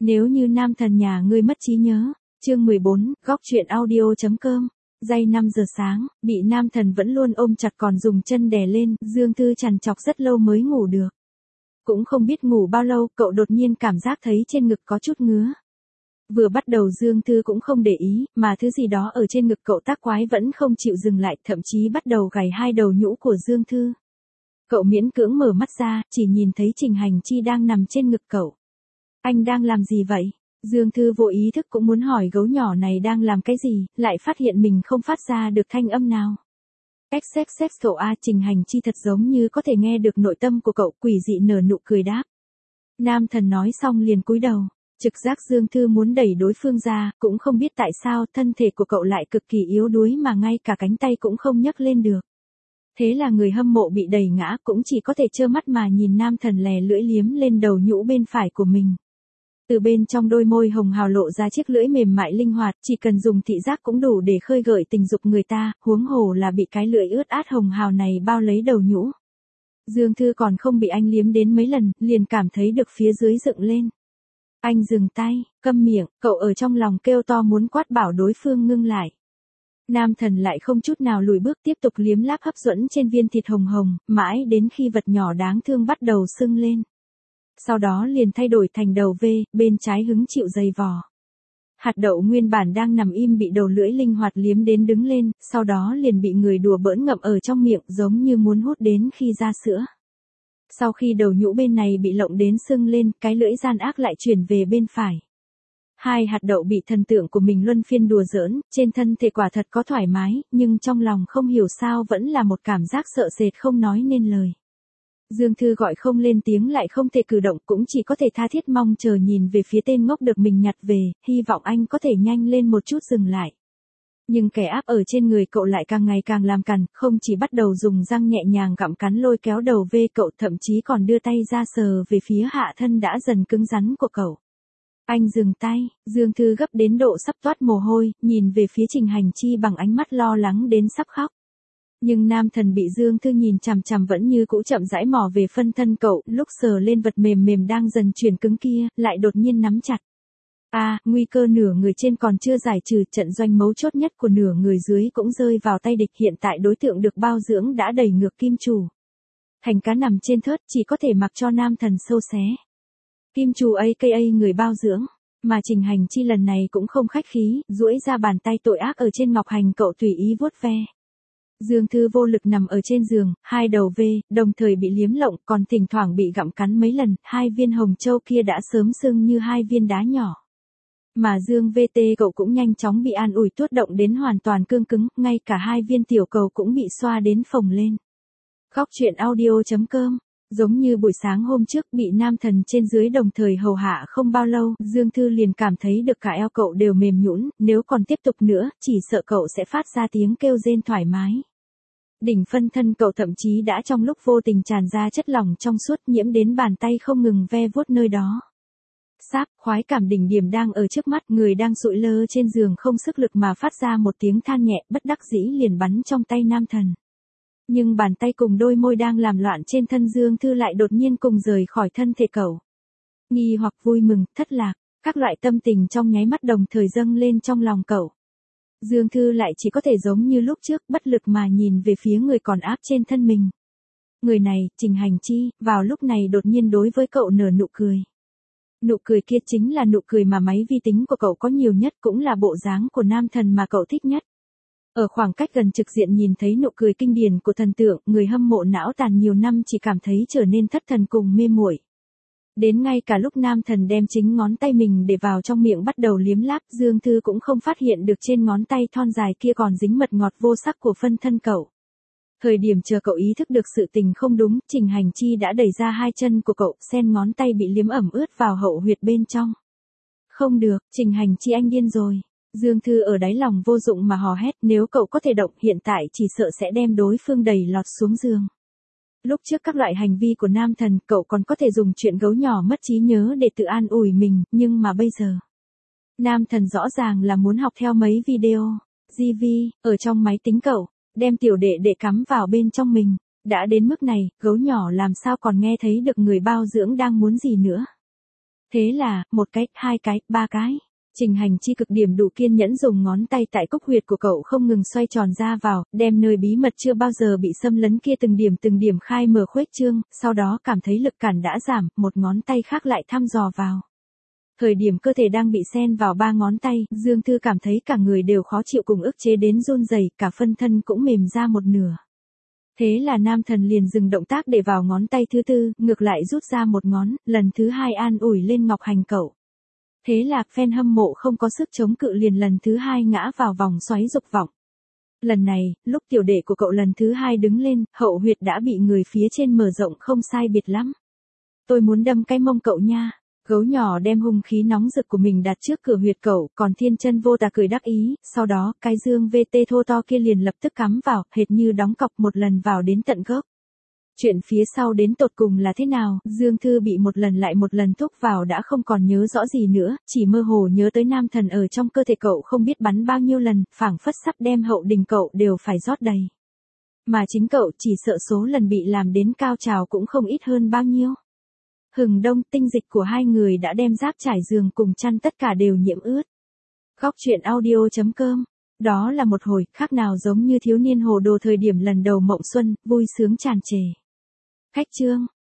Nếu như nam thần nhà ngươi mất trí nhớ. Chương 14, góc truyện audio.com. Dây 5 giờ sáng, bị nam thần vẫn luôn ôm chặt còn dùng chân đè lên, Dương Thư trằn trọc rất lâu mới ngủ được. Cũng không biết ngủ bao lâu, cậu đột nhiên cảm giác thấy trên ngực có chút ngứa. Vừa bắt đầu Dương Thư cũng không để ý, mà thứ gì đó ở trên ngực cậu tác quái vẫn không chịu dừng lại, thậm chí bắt đầu gảy hai đầu nhũ của Dương Thư. Cậu miễn cưỡng mở mắt ra, chỉ nhìn thấy Trình Hành Chi đang nằm trên ngực cậu. Anh đang làm gì vậy? Dương Thư vô ý thức cũng muốn hỏi gấu nhỏ này đang làm cái gì, lại phát hiện mình không phát ra được thanh âm nào. XXX cậu a, Trình Hành Chi thật giống như có thể nghe được nội tâm của cậu, quỷ dị nở nụ cười đáp. Nam thần nói xong liền cúi đầu. Trực giác Dương Thư muốn đẩy đối phương ra, cũng không biết tại sao thân thể của cậu lại cực kỳ yếu đuối mà ngay cả cánh tay cũng không nhấc lên được. Thế là người hâm mộ bị đẩy ngã cũng chỉ có thể trơ mắt mà nhìn nam thần lè lưỡi liếm lên đầu nhũ bên phải của mình. Từ bên trong đôi môi hồng hào lộ ra chiếc lưỡi mềm mại linh hoạt, chỉ cần dùng thị giác cũng đủ để khơi gợi tình dục người ta, huống hồ là bị cái lưỡi ướt át hồng hào này bao lấy đầu nhũ. Dương Thư còn không bị anh liếm đến mấy lần, liền cảm thấy được phía dưới dựng lên. Anh dừng tay, câm miệng, cậu ở trong lòng kêu to muốn quát bảo đối phương ngưng lại. Nam thần lại không chút nào lùi bước tiếp tục liếm láp hấp dẫn trên viên thịt hồng hồng, mãi đến khi vật nhỏ đáng thương bắt đầu sưng lên. Sau đó liền thay đổi thành đầu V, bên trái hứng chịu dày vò. Hạt đậu nguyên bản đang nằm im bị đầu lưỡi linh hoạt liếm đến đứng lên, sau đó liền bị người đùa bỡn ngậm ở trong miệng giống như muốn hút đến khi ra sữa. Sau khi đầu nhũ bên này bị lộng đến sưng lên, cái lưỡi gian ác lại chuyển về bên phải. Hai hạt đậu bị thần tượng của mình luân phiên đùa giỡn, trên thân thể quả thật có thoải mái, nhưng trong lòng không hiểu sao vẫn là một cảm giác sợ sệt không nói nên lời. Dương Thư gọi không lên tiếng lại không thể cử động, cũng chỉ có thể tha thiết mong chờ nhìn về phía tên ngốc được mình nhặt về, hy vọng anh có thể nhanh lên một chút dừng lại. Nhưng kẻ áp ở trên người cậu lại càng ngày càng làm cằn, không chỉ bắt đầu dùng răng nhẹ nhàng gặm cắn lôi kéo đầu V cậu, thậm chí còn đưa tay ra sờ về phía hạ thân đã dần cứng rắn của cậu. Anh dừng tay, Dương Thư gấp đến độ sắp toát mồ hôi, nhìn về phía Trình Hành Chi bằng ánh mắt lo lắng đến sắp khóc. Nhưng nam thần bị Dương Thư nhìn chằm chằm vẫn như cũ chậm rãi mò về phân thân cậu, lúc sờ lên vật mềm mềm đang dần chuyển cứng kia, lại đột nhiên nắm chặt. Nguy cơ nửa người trên còn chưa giải trừ, trận doanh mấu chốt nhất của nửa người dưới cũng rơi vào tay địch, hiện tại đối tượng được bao dưỡng đã đẩy ngược kim chủ. Thành cá nằm trên thớt chỉ có thể mặc cho nam thần sâu xé. Kim chủ aka người bao dưỡng, mà Trình Hành Chi lần này cũng không khách khí, duỗi ra bàn tay tội ác ở trên ngọc hành cậu tùy ý vuốt ve. Dương Thư vô lực nằm ở trên giường, hai đầu V, đồng thời bị liếm lộng, còn thỉnh thoảng bị gặm cắn mấy lần, hai viên hồng châu kia đã sớm sưng như hai viên đá nhỏ. Mà Dương VT cậu cũng nhanh chóng bị an ủi tuốt động đến hoàn toàn cương cứng, ngay cả hai viên tiểu cầu cũng bị xoa đến phồng lên. Góc truyện audio.com. Giống như buổi sáng hôm trước bị nam thần trên dưới đồng thời hầu hạ không bao lâu, Dương Thư liền cảm thấy được cả eo cậu đều mềm nhũn, nếu còn tiếp tục nữa, chỉ sợ cậu sẽ phát ra tiếng kêu rên thoải mái. Đỉnh phân thân cậu thậm chí đã trong lúc vô tình tràn ra chất lỏng trong suốt nhiễm đến bàn tay không ngừng ve vuốt nơi đó. Sáp, khoái cảm đỉnh điểm đang ở trước mắt, người đang sụi lơ trên giường không sức lực mà phát ra một tiếng than nhẹ, bất đắc dĩ liền bắn trong tay nam thần. Nhưng bàn tay cùng đôi môi đang làm loạn trên thân Dương Thư lại đột nhiên cùng rời khỏi thân thể cậu. Nghi hoặc vui mừng, thất lạc, các loại tâm tình trong nháy mắt đồng thời dâng lên trong lòng cậu. Dương Thư lại chỉ có thể giống như lúc trước, bất lực mà nhìn về phía người còn áp trên thân mình. Người này, Trình Hành Chi, vào lúc này đột nhiên đối với cậu nở nụ cười. Nụ cười kia chính là nụ cười mà máy vi tính của cậu có nhiều nhất, cũng là bộ dáng của nam thần mà cậu thích nhất. Ở khoảng cách gần trực diện nhìn thấy nụ cười kinh điển của thần tượng, người hâm mộ não tàn nhiều năm chỉ cảm thấy trở nên thất thần cùng mê muội. Đến ngay cả lúc nam thần đem chính ngón tay mình để vào trong miệng bắt đầu liếm láp, Dương Thư cũng không phát hiện được trên ngón tay thon dài kia còn dính mật ngọt vô sắc của phân thân cậu. Thời điểm chờ cậu ý thức được sự tình không đúng, Trình Hành Chi đã đẩy ra hai chân của cậu, xen ngón tay bị liếm ẩm ướt vào hậu huyệt bên trong. Không được, Trình Hành Chi anh điên rồi. Dương Thư ở đáy lòng vô dụng mà hò hét, nếu cậu có thể động hiện tại chỉ sợ sẽ đem đối phương đẩy lọt xuống giường. Lúc trước các loại hành vi của nam thần, cậu còn có thể dùng chuyện gấu nhỏ mất trí nhớ để tự an ủi mình, nhưng mà bây giờ. Nam thần rõ ràng là muốn học theo mấy video, GV, ở trong máy tính cậu, đem tiểu đệ đệ cắm vào bên trong mình. Đã đến mức này, gấu nhỏ làm sao còn nghe thấy được người bao dưỡng đang muốn gì nữa. Thế là, một cái, hai cái, ba cái. Trình Hành Chi cực điểm đủ kiên nhẫn dùng ngón tay tại cúc huyệt của cậu không ngừng xoay tròn ra vào, đem nơi bí mật chưa bao giờ bị xâm lấn kia từng điểm khai mở khuếch trương, sau đó cảm thấy lực cản đã giảm, một ngón tay khác lại thăm dò vào. Thời điểm cơ thể đang bị xen vào ba ngón tay, Dương Thư cảm thấy cả người đều khó chịu cùng ức chế đến run rẩy, cả phân thân cũng mềm ra một nửa. Thế là nam thần liền dừng động tác để vào ngón tay thứ tư, ngược lại rút ra một ngón, lần thứ hai an ủi lên Ngọc Hành cậu. Thế là, fan hâm mộ không có sức chống cự liền lần thứ hai ngã vào vòng xoáy dục vọng. Lần này, lúc tiểu đệ của cậu lần thứ hai đứng lên, hậu huyệt đã bị người phía trên mở rộng không sai biệt lắm. Tôi muốn đâm cái mông cậu nha. Gấu nhỏ đem hung khí nóng rực của mình đặt trước cửa huyệt cậu, còn Thiên Chân Vô Tà cười đắc ý, sau đó, cái dương VT thô to kia liền lập tức cắm vào, hệt như đóng cọc một lần vào đến tận gốc. Chuyện phía sau đến tột cùng là thế nào, Dương Thư bị một lần lại một lần thúc vào đã không còn nhớ rõ gì nữa, chỉ mơ hồ nhớ tới nam thần ở trong cơ thể cậu không biết bắn bao nhiêu lần, phảng phất sắp đem hậu đình cậu đều phải rót đầy. Mà chính cậu chỉ sợ số lần bị làm đến cao trào cũng không ít hơn bao nhiêu. Hừng đông, tinh dịch của hai người đã đem giáp trải giường cùng chăn tất cả đều nhiễm ướt. Góc truyện audio.com. Đó là một hồi, khác nào giống như thiếu niên hồ đồ thời điểm lần đầu mộng xuân, vui sướng tràn trề. Khách chương.